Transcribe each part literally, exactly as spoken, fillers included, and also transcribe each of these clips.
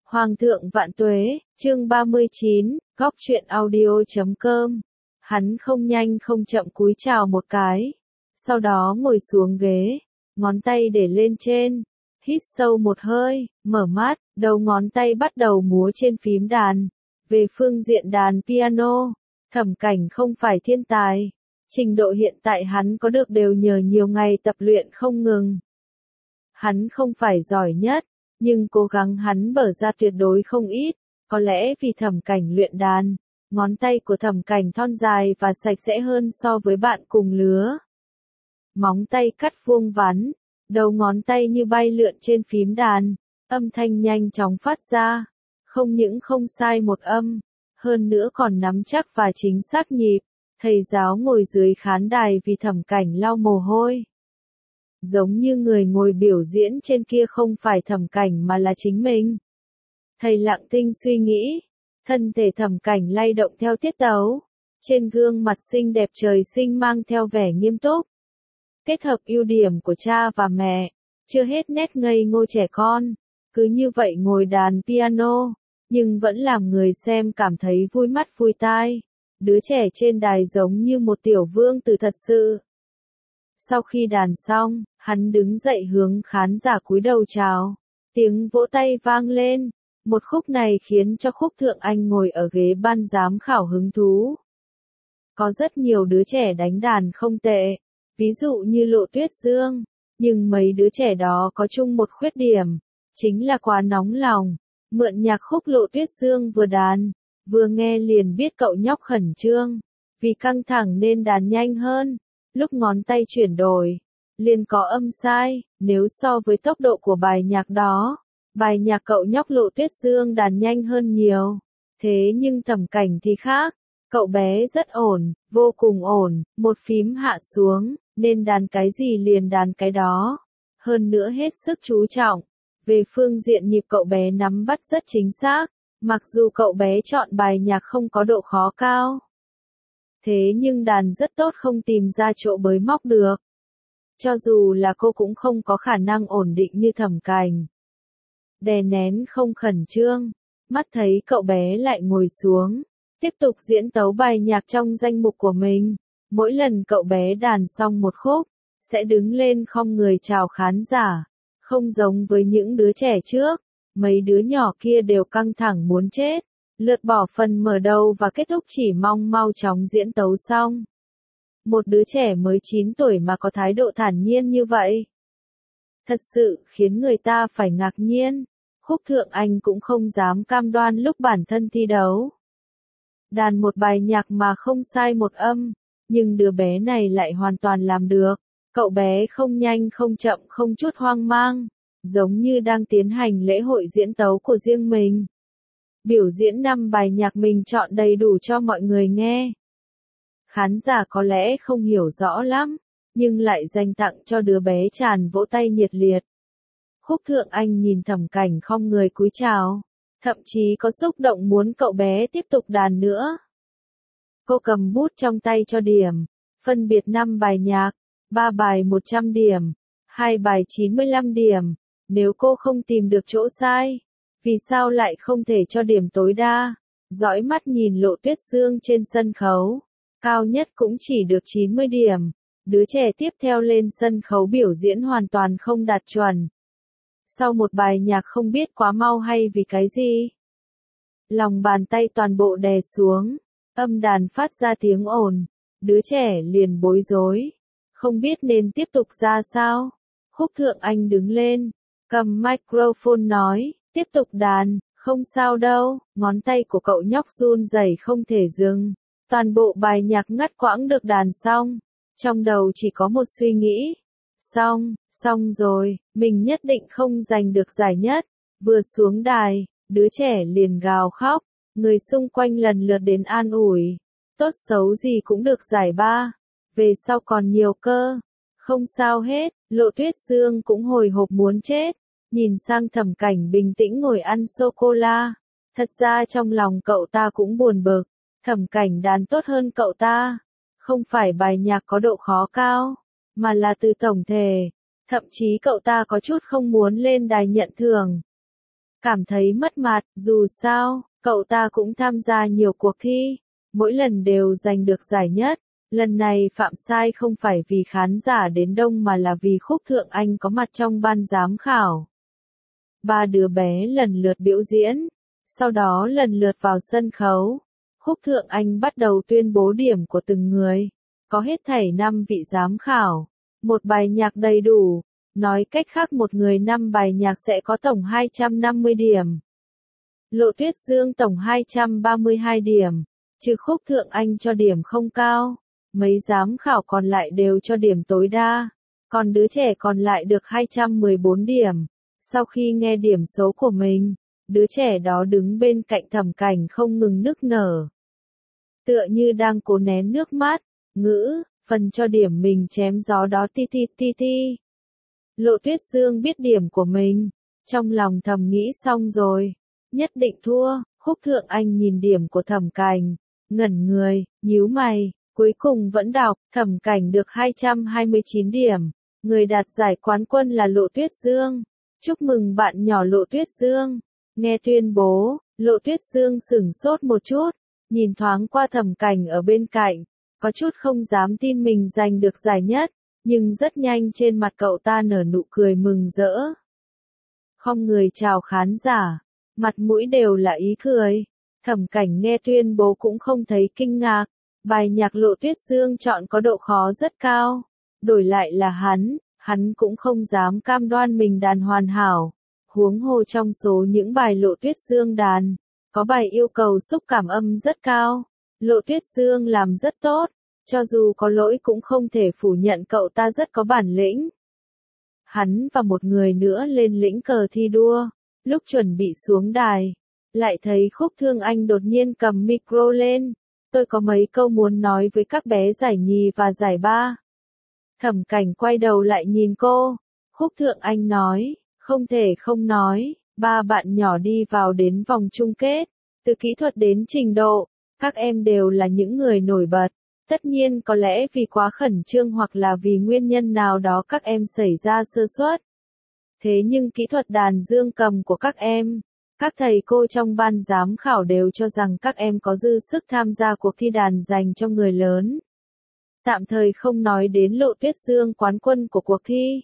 Hoàng thượng vạn tuế, chương ba mươi chín, góc truyện audio chấm com. Hắn không nhanh không chậm cúi chào một cái, sau đó ngồi xuống ghế, ngón tay để lên trên, hít sâu một hơi, mở mắt, đầu ngón tay bắt đầu múa trên phím đàn. Về phương diện đàn piano, Thẩm Cảnh không phải thiên tài, trình độ hiện tại hắn có được đều nhờ nhiều ngày tập luyện không ngừng. Hắn không phải giỏi nhất, nhưng cố gắng hắn bở ra tuyệt đối không ít, có lẽ vì Thẩm Cảnh luyện đàn, ngón tay của Thẩm Cảnh thon dài và sạch sẽ hơn so với bạn cùng lứa. Móng tay cắt vuông vắn, đầu ngón tay như bay lượn trên phím đàn, âm thanh nhanh chóng phát ra, không những không sai một âm, hơn nữa còn nắm chắc và chính xác nhịp. Thầy giáo ngồi dưới khán đài vì Thẩm Cảnh lau mồ hôi. Giống như người ngồi biểu diễn trên kia không phải Thẩm Cảnh mà là chính mình. Thầy lặng thinh suy nghĩ, thân thể Thẩm Cảnh lay động theo tiết tấu, trên gương mặt xinh đẹp trời sinh mang theo vẻ nghiêm túc. Kết hợp ưu điểm của cha và mẹ, chưa hết nét ngây ngô trẻ con, cứ như vậy ngồi đàn piano, nhưng vẫn làm người xem cảm thấy vui mắt vui tai. Đứa trẻ trên đài giống như một tiểu vương tử thật sự. Sau khi đàn xong, hắn đứng dậy hướng khán giả cúi đầu chào. Tiếng vỗ tay vang lên. Một khúc này khiến cho Khúc Thượng Anh ngồi ở ghế ban giám khảo hứng thú. Có rất nhiều đứa trẻ đánh đàn không tệ, ví dụ như Lộ Tuyết Dương, nhưng mấy đứa trẻ đó có chung một khuyết điểm, chính là quá nóng lòng. Mượn nhạc khúc Lộ Tuyết Dương vừa đàn, vừa nghe liền biết cậu nhóc khẩn trương, vì căng thẳng nên đàn nhanh hơn, lúc ngón tay chuyển đổi, liền có âm sai. Nếu so với tốc độ của bài nhạc đó, bài nhạc cậu nhóc Lộ Tuyết Dương đàn nhanh hơn nhiều. Thế nhưng Thẩm Cảnh thì khác, cậu bé rất ổn, vô cùng ổn, một phím hạ xuống, nên đàn cái gì liền đàn cái đó. Hơn nữa hết sức chú trọng, về phương diện nhịp cậu bé nắm bắt rất chính xác. Mặc dù cậu bé chọn bài nhạc không có độ khó cao, thế nhưng đàn rất tốt, không tìm ra chỗ bới móc được. Cho dù là cô cũng không có khả năng ổn định như Thẩm Cảnh. Đè nén không khẩn trương, mắt thấy cậu bé lại ngồi xuống, tiếp tục diễn tấu bài nhạc trong danh mục của mình. Mỗi lần cậu bé đàn xong một khúc, sẽ đứng lên khom người chào khán giả, không giống với những đứa trẻ trước. Mấy đứa nhỏ kia đều căng thẳng muốn chết, lượt bỏ phần mở đầu và kết thúc chỉ mong mau chóng diễn tấu xong. Một đứa trẻ mới chín tuổi mà có thái độ thản nhiên như vậy, thật sự khiến người ta phải ngạc nhiên. Khúc Thượng Anh cũng không dám cam đoan lúc bản thân thi đấu. Đàn một bài nhạc mà không sai một âm, nhưng đứa bé này lại hoàn toàn làm được. Cậu bé không nhanh không chậm không chút hoang mang, giống như đang tiến hành lễ hội diễn tấu của riêng mình. Biểu diễn năm bài nhạc mình chọn đầy đủ cho mọi người nghe. Khán giả có lẽ không hiểu rõ lắm, nhưng lại dành tặng cho đứa bé tràn vỗ tay nhiệt liệt. Khúc Thượng Anh nhìn Thẩm Cảnh khom người cúi chào, thậm chí có xúc động muốn cậu bé tiếp tục đàn nữa. Cô cầm bút trong tay cho điểm, phân biệt năm bài nhạc, ba bài một trăm điểm, hai bài chín mươi lăm điểm. Nếu cô không tìm được chỗ sai, vì sao lại không thể cho điểm tối đa? Dõi mắt nhìn Lộ Tuyết Dương trên sân khấu, cao nhất cũng chỉ được chín mươi điểm. Đứa trẻ tiếp theo lên sân khấu biểu diễn hoàn toàn không đạt chuẩn. Sau một bài nhạc không biết quá mau hay vì cái gì, lòng bàn tay toàn bộ đè xuống, âm đàn phát ra tiếng ồn, đứa trẻ liền bối rối, không biết nên tiếp tục ra sao. Khúc Thượng Anh đứng lên, cầm microphone nói, tiếp tục đàn, không sao đâu. Ngón tay của cậu nhóc run rẩy không thể dừng, toàn bộ bài nhạc ngắt quãng được đàn xong, trong đầu chỉ có một suy nghĩ, xong, xong rồi, mình nhất định không giành được giải nhất. Vừa xuống đài, đứa trẻ liền gào khóc, người xung quanh lần lượt đến an ủi, tốt xấu gì cũng được giải ba, về sau còn nhiều cơ. Không sao hết. Lộ Tuyết Dương cũng hồi hộp muốn chết, nhìn sang Thẩm Cảnh bình tĩnh ngồi ăn sô-cô-la. Thật ra trong lòng cậu ta cũng buồn bực, Thẩm Cảnh đàn tốt hơn cậu ta. Không phải bài nhạc có độ khó cao, mà là từ tổng thể. Thậm chí cậu ta có chút không muốn lên đài nhận thưởng. cảm thấy mất mặt, dù sao, cậu ta cũng tham gia nhiều cuộc thi, mỗi lần đều giành được giải nhất. Lần này phạm sai không phải vì khán giả đến đông mà là vì Khúc Thượng Anh có mặt trong ban giám khảo. Ba đứa bé lần lượt biểu diễn, sau đó lần lượt vào sân khấu. Khúc Thượng Anh bắt đầu tuyên bố điểm của từng người. Có hết thảy năm vị giám khảo, một bài nhạc đầy đủ, nói cách khác một người năm bài nhạc sẽ có tổng hai trăm năm mươi điểm. Lộ Tuyết Dương tổng hai trăm ba mươi hai điểm, trừ Khúc Thượng Anh cho điểm không cao, mấy giám khảo còn lại đều cho điểm tối đa, còn đứa trẻ còn lại được hai trăm mười bốn điểm. Sau khi nghe điểm số của mình, đứa trẻ đó đứng bên cạnh Thẩm Cảnh không ngừng nức nở. Tựa như đang cố nén nước mắt, ngữ, phần cho điểm mình chém gió đó ti ti ti ti. Lộ Tuyết Dương biết điểm của mình, trong lòng thầm nghĩ xong rồi, nhất định thua. Khúc Thượng Anh nhìn điểm của Thẩm Cảnh, ngẩn người, nhíu mày, cuối cùng vẫn đọc, Thẩm Cảnh được hai trăm hai mươi chín điểm, người đạt giải quán quân là Lộ Tuyết Dương. Chúc mừng bạn nhỏ Lộ Tuyết Dương. Nghe tuyên bố, Lộ Tuyết Dương sửng sốt một chút, nhìn thoáng qua Thẩm Cảnh ở bên cạnh, có chút không dám tin mình giành được giải nhất, nhưng rất nhanh trên mặt cậu ta nở nụ cười mừng rỡ. Không người chào khán giả, mặt mũi đều là ý cười. Thẩm Cảnh nghe tuyên bố cũng không thấy kinh ngạc, bài nhạc Lộ Tuyết Dương chọn có độ khó rất cao, đổi lại là hắn, hắn cũng không dám cam đoan mình đàn hoàn hảo. Huống hồ trong số những bài Lộ Tuyết Dương đàn, có bài yêu cầu xúc cảm âm rất cao, Lộ Tuyết Dương làm rất tốt, cho dù có lỗi cũng không thể phủ nhận cậu ta rất có bản lĩnh. Hắn và một người nữa lên lĩnh cờ thi đua, lúc chuẩn bị xuống đài, lại thấy Khúc Thương Anh đột nhiên cầm micro lên, tôi có mấy câu muốn nói với các bé giải nhì và giải ba. Thẩm Cảnh quay đầu lại nhìn cô, Khúc Thượng Anh nói, không thể không nói, ba bạn nhỏ đi vào đến vòng chung kết, từ kỹ thuật đến trình độ, các em đều là những người nổi bật. Tất nhiên có lẽ vì quá khẩn trương hoặc là vì nguyên nhân nào đó các em xảy ra sơ suất. Thế nhưng kỹ thuật đàn dương cầm của các em, các thầy cô trong ban giám khảo đều cho rằng các em có dư sức tham gia cuộc thi đàn dành cho người lớn. Tạm thời không nói đến Lộ Tuyết Dương quán quân của cuộc thi.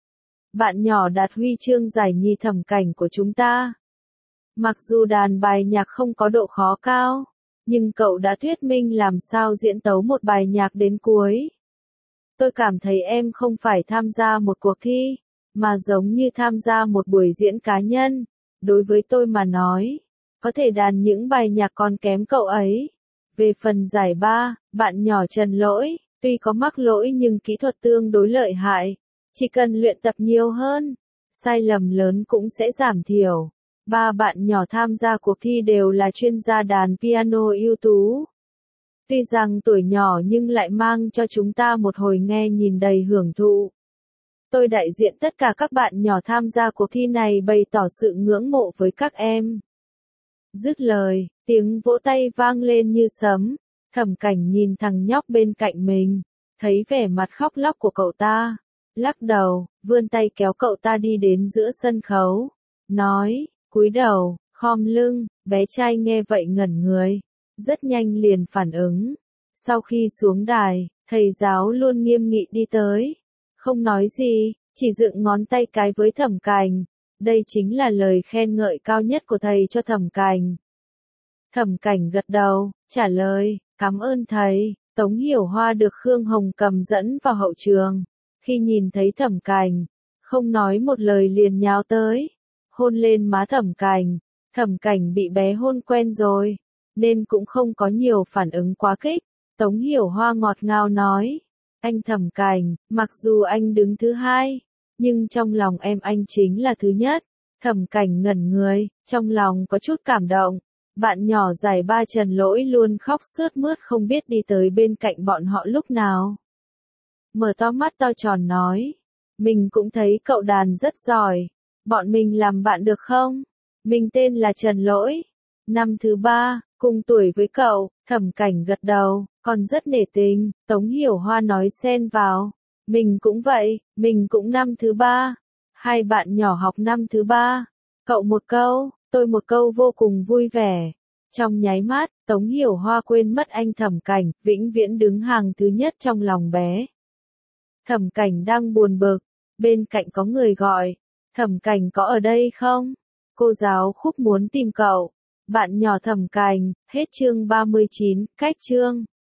Bạn nhỏ đạt huy chương giải nhì Thẩm Cảnh của chúng ta. Mặc dù đàn bài nhạc không có độ khó cao, nhưng cậu đã thuyết minh làm sao diễn tấu một bài nhạc đến cuối. Tôi cảm thấy em không phải tham gia một cuộc thi, mà giống như tham gia một buổi diễn cá nhân. Đối với tôi mà nói, có thể đàn những bài nhạc còn kém cậu ấy. Về phần giải ba, bạn nhỏ Trần Lỗi, tuy có mắc lỗi nhưng kỹ thuật tương đối lợi hại, chỉ cần luyện tập nhiều hơn, sai lầm lớn cũng sẽ giảm thiểu. Ba bạn nhỏ tham gia cuộc thi đều là chuyên gia đàn piano ưu tú. Tuy rằng tuổi nhỏ nhưng lại mang cho chúng ta một hồi nghe nhìn đầy hưởng thụ. Tôi đại diện tất cả các bạn nhỏ tham gia cuộc thi này bày tỏ sự ngưỡng mộ với các em. Dứt lời, tiếng vỗ tay vang lên như sấm, Thẩm Cảnh nhìn thằng nhóc bên cạnh mình, thấy vẻ mặt khóc lóc của cậu ta, lắc đầu, vươn tay kéo cậu ta đi đến giữa sân khấu, nói, cúi đầu, khom lưng. Bé trai nghe vậy ngẩn người, rất nhanh liền phản ứng. Sau khi xuống đài, thầy giáo luôn nghiêm nghị đi tới, không nói gì, chỉ dựng ngón tay cái với Thẩm Cảnh. Đây chính là lời khen ngợi cao nhất của thầy cho Thẩm Cảnh. Thẩm Cảnh gật đầu, trả lời, cảm ơn thầy. Tống Hiểu Hoa được Khương Hồng Cầm dẫn vào hậu trường. Khi nhìn thấy Thẩm Cảnh, không nói một lời liền nhào tới, hôn lên má Thẩm Cảnh. Thẩm Cảnh bị bé hôn quen rồi, nên cũng không có nhiều phản ứng quá kích. Tống Hiểu Hoa ngọt ngào nói, anh Thẩm Cảnh, mặc dù anh đứng thứ hai, nhưng trong lòng em anh chính là thứ nhất. Thẩm Cảnh ngẩn người, trong lòng có chút cảm động. Bạn nhỏ giải ba Trần Lỗi luôn khóc sướt mướt không biết đi tới bên cạnh bọn họ lúc nào. Mở to mắt to tròn nói, mình cũng thấy cậu đàn rất giỏi, bọn mình làm bạn được không? Mình tên là Trần Lỗi, năm thứ ba, cùng tuổi với cậu. Thẩm Cảnh gật đầu, còn rất nể tình. Tống Hiểu Hoa nói xen vào, mình cũng vậy, mình cũng năm thứ ba. Hai bạn nhỏ học năm thứ ba, Cậu một câu, tôi một câu vô cùng vui vẻ. Trong nháy mắt, Tống Hiểu Hoa quên mất anh Thẩm Cảnh, vĩnh viễn đứng hàng thứ nhất trong lòng bé. Thẩm Cảnh đang buồn bực, bên cạnh có người gọi, Thẩm Cảnh có ở đây không? Cô giáo Khúc muốn tìm cậu. Bạn nhỏ Thẩm Cảnh, hết chương ba mươi chín, cách chương.